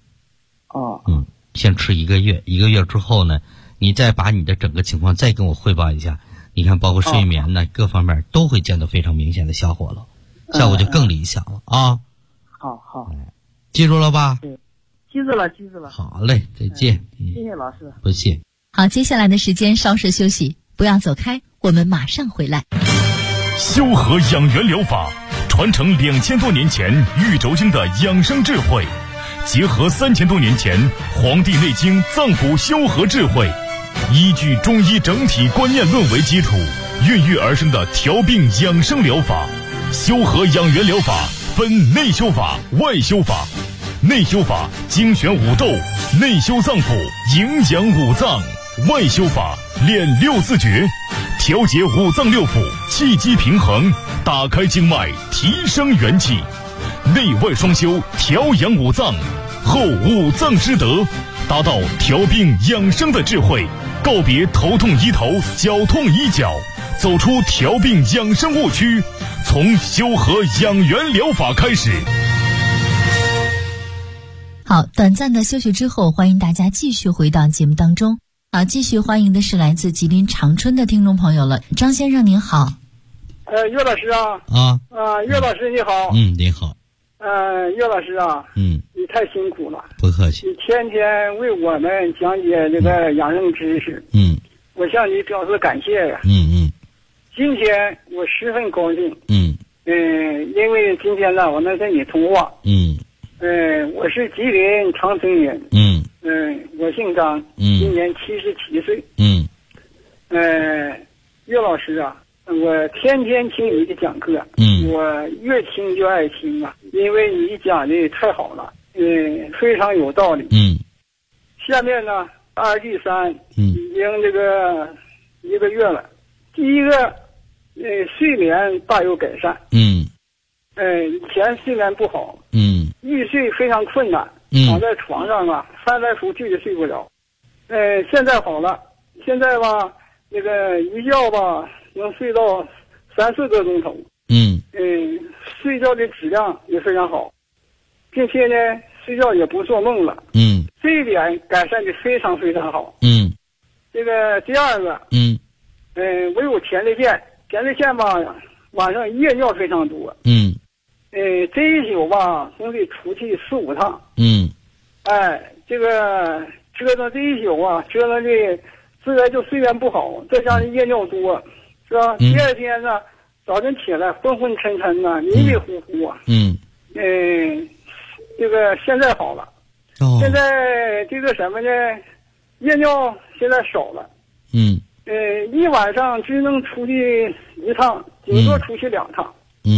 先吃1个月，1个月之后呢，你再把你的整个情况再跟我汇报一下，你看包括睡眠呢，各方面都会见到非常明显的效果了，效果就更理想了啊。 好， 记住了吧？ 对，记住了。 好嘞，再见。 谢谢老师。 不谢。 好，接下来的时间稍事休息，不要走开，我们马上回来。 修和养元疗法传承2000多年前玉轴经的养生智慧，结合3000多年前《黄帝内经》脏腑修和智慧，依据中医整体观念论为基础，孕育而生的调病养生疗法。修和养元疗法分内修法、外修法。内修法精选五斗，内修脏腑，营养五脏；外修法练6字诀，调节五脏六腑，气机平衡，打开经脉，提升元气。内外双修，调养五脏，后五脏之德，达到调病养生的智慧，告别头痛医头，脚痛医脚，走出调病养生误区，从修和养元疗法开始。 好，短暂的休息之后，欢迎大家继续回到节目当中。继续欢迎的是来自吉林长春的听众朋友了，张先生您好。 岳老师岳老师你好。 你好。 岳老师啊，你太辛苦了。 不客气。 你天天为我们讲解这个养生知识。我向你表示感谢呀。今天我十分高兴。因为今天呢，我能跟你通话。我是吉林长春人。我姓张，今年77岁。岳老师啊，我天天听你的讲课，我越听就爱听啊，因为你讲的太好了，非常有道理。下面呢，2D3已经这个1个月了。第一个，睡眠大有改善。以前睡眠不好，欲睡非常困难，躺在床上啊，翻来覆去就睡不着。现在好了，现在吧，那个一觉吧能睡到3-4个钟头。睡觉的质量也非常好，并且呢，睡觉也不做梦了。这一点改善的非常非常好。这个第二个，我有前列腺，前列腺吧，晚上夜尿非常多。这一宿吧，总得出去4-5趟。这个折腾这一宿啊，折腾的自然就睡眠不好，再加上夜尿多，是吧？第二天呢，早晨起来昏昏沉沉呐，迷迷糊糊啊。这个现在好了。现在这个什么呢？夜尿现在少了。一晚上只能出去1趟，顶多出去2趟。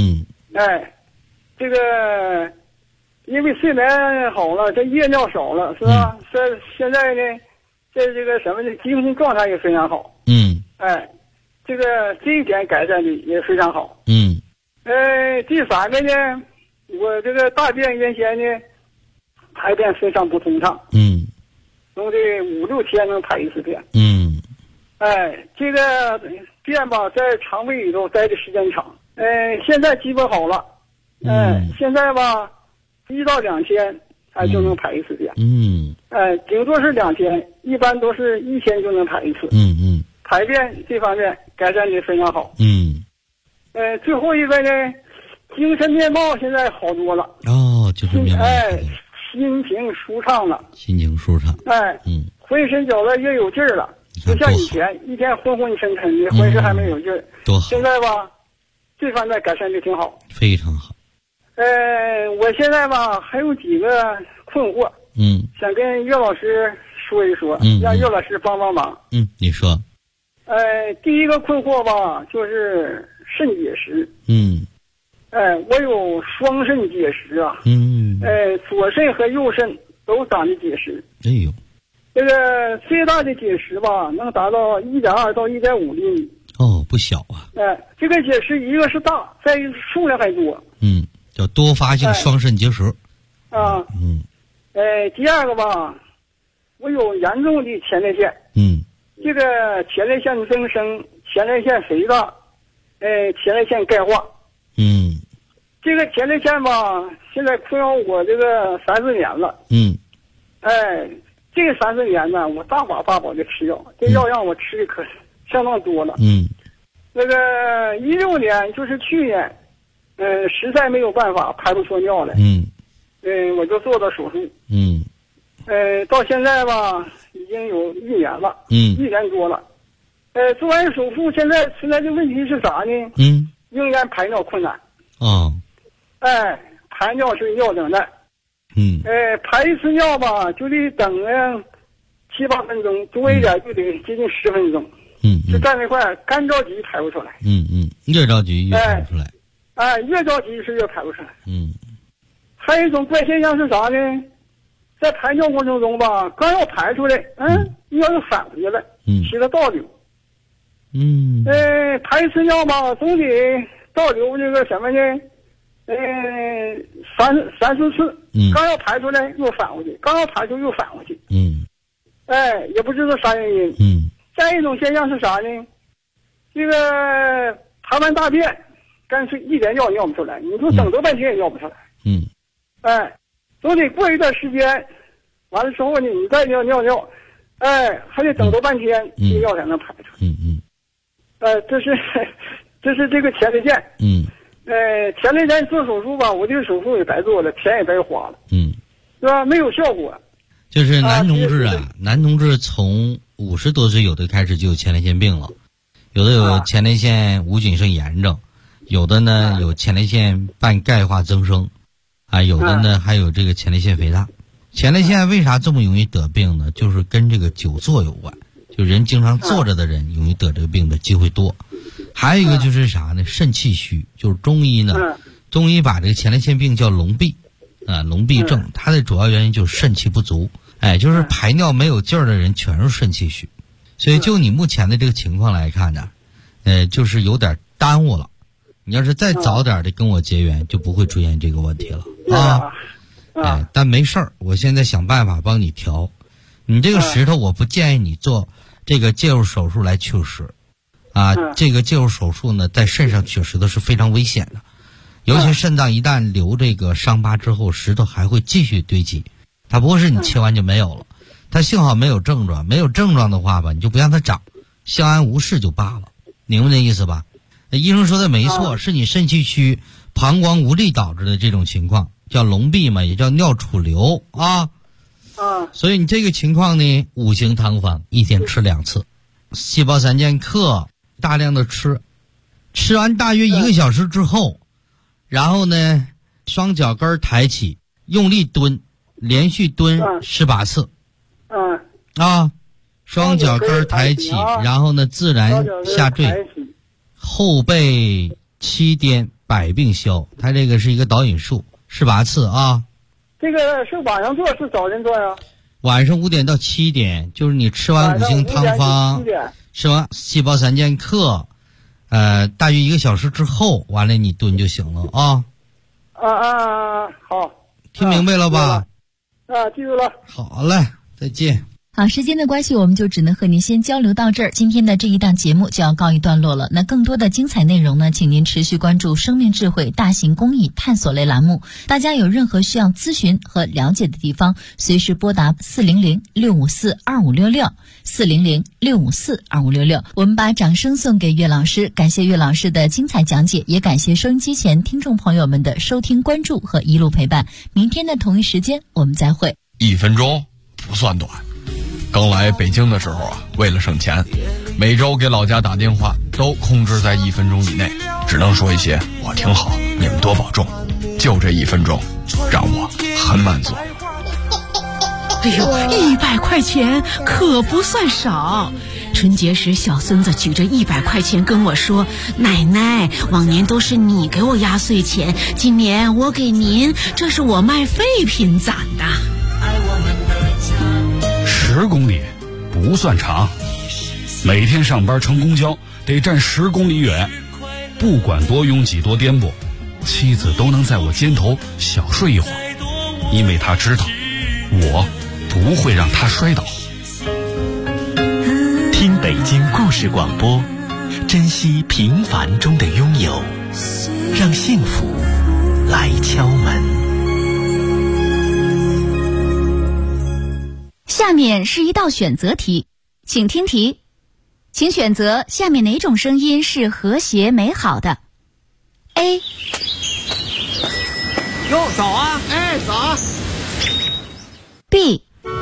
这个因为睡眠好了，这夜尿少了，是吧？现在呢，在这个什么呢，精神状态也非常好。这一点改善的也非常好。第三个呢，我这个大便原先呢排便非常不通畅。总得5-6天能排1次便。这个便吧，在肠胃里头待的时间长。现在基本好了。现在吧，1到2天就能排1次便。顶多是2天，一般都是1天就能排1次。排便这方面改善的非常好。最后一个呢，精神面貌现在好多了。 精神面貌。 心情舒畅了。 心情舒畅。 浑身觉得也有劲儿了，不像以前一天昏昏沉沉的，浑身还没有劲儿。 多好。 现在吧，这方面改善的挺好。 非常好。 我现在吧还有几个困惑，想跟岳老师说一说，让岳老师帮帮忙。 你说。 第一个困惑吧，就是肾结石。 我有双肾结石啊。左肾和右肾都长的结石。 哎呦， 这个最大的结石吧，能达到1.2到1.5厘米。 哦，不小啊。 这个结石一个是大，再一个数量还多。 叫多发性双肾结石。 第二个吧，我有严重的前列腺。这个前列腺增生、前列腺肥大，前列腺钙化。这个前列腺吧，现在困扰我这个3-4年了。这个3-4年呢，我大把的吃药，这药让我吃的可相当多了。那个16年就是去年，实在没有办法排不出尿来。我就做的手术。到现在吧，已经有1年了。1年多了。做完手术，现在存在的问题是啥呢？仍然排尿困难。排尿是尿等待。排一次尿吧，就得等7-8分钟，多一点就得接近10分钟。就在那块干着急排不出来。 越着急越排不出来。 越着急是越排不出来。还有一种怪现象是啥呢？在排尿过程中吧，刚要排出来，尿又返回来，起了倒流。排一次尿吧，总得倒流这个什么呢？3-4次。刚要排出来又返回去，刚要排出又返回去。也不知道啥原因。再一种现象是啥呢？这个排完大便，干脆一点尿不出来，你说等多半天也尿不出来。总得过一段时间，完了之后呢，你再尿，还得等多半天，这尿才能排出。这是这个前列腺。前列腺做手术吧，我这个手术也白做了，钱也白花了。是吧？没有效果。 就是男同志男同志从50多岁有的开始就有前列腺病了，有的有前列腺无菌性炎症，有的呢有前列腺半钙化增生，有的呢还有这个前列腺肥大。前列腺为啥这么容易得病呢？就是跟这个久坐有关，就人经常坐着的人容易得这个病的机会多。还有一个就是啥呢？肾气虚，就是中医呢，中医把这个前列腺病叫龙闭，龙闭症，它的主要原因就是肾气不足。就是排尿没有劲儿的人全是肾气虚，所以就你目前的这个情况来看呢，就是有点耽误了。你要是再早点的跟我结缘，就不会出现这个问题了但没事儿，我现在想办法帮你调。你这个石头，我不建议你做这个介入手术来取石这个介入手术呢，在肾上取石头是非常危险的，尤其肾脏一旦留这个伤疤之后，石头还会继续堆积。它不是你切完就没有了，它幸好没有症状，没有症状的话吧，你就不让它长，相安无事就罢了，明白这意思吧？医生说的没错，是你肾气虚、膀胱无力导致的这种情况，叫龙闭嘛，也叫尿储留所以你这个情况呢，5行汤方一天吃2次，细胞3剑客大量的吃完大约1个小时之后，然后呢，双脚跟抬起，用力蹲。连续蹲18次，双脚跟抬起，然后呢自然下坠，后背7颠，百病消。它这个是一个导引术，18次这个是晚上做是早晨做呀？ 晚上5点到7点，就是你吃完5行汤方，吃完细胞3剑客，大约1个小时之后，完了你蹲就行了好， 听明白了吧？ 记住了。 好嘞，再见。 好，时间的关系，我们就只能和您先交流到这儿。今天的这一档节目就要告一段落了。那更多的精彩内容呢，请您持续关注生命智慧大型公益探索类栏目。大家有任何需要咨询和了解的地方，随时拨打400-654-2566 400-654-2566。我们把掌声送给岳老师，感谢岳老师的精彩讲解，也感谢收音机前听众朋友们的收听关注和一路陪伴。明天的同一时间我们再会。 1分钟不算短。刚来北京的时候为了省钱，每周给老家打电话都控制在1分钟以内，只能说一些我挺好，你们多保重。就这1分钟，让我很满足。 哎呦，100块钱可不算少， 春节时小孙子举着100块钱跟我说，奶奶，往年都是你给我压岁钱，今年我给您，这是我卖废品攒的。 10公里不算长，每天上班乘公交得站10公里远，不管多拥挤多颠簸，妻子都能在我肩头小睡一会儿，因为她知道我不会让她摔倒。 听北京故事广播，珍惜平凡中的拥有，让幸福来敲门。 下面是一道选择题，请听题，请选择下面哪种声音是和谐美好的 ？A。 哟，早啊！哎，早啊 B。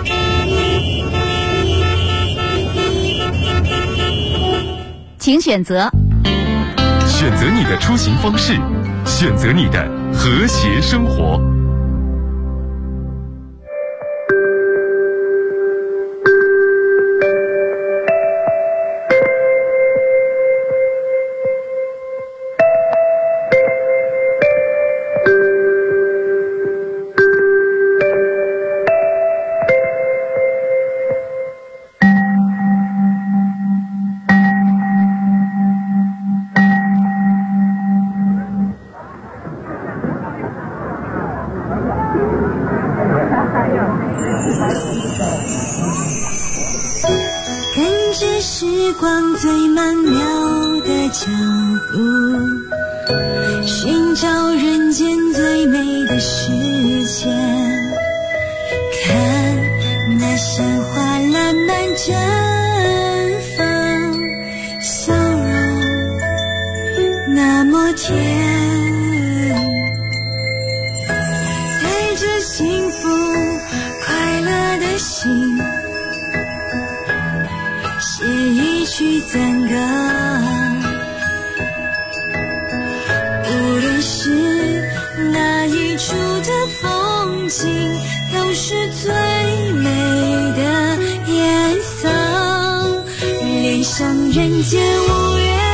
请选择。 选择你的出行方式，选择你的和谐生活。 时光最曼妙的脚步，寻找人间最美的世界，看那鲜花烂漫绽放，笑容那么甜，带着幸福快乐的心，写一曲赞歌，无论是哪一处的风景，都是最美的颜色，恋上人间五月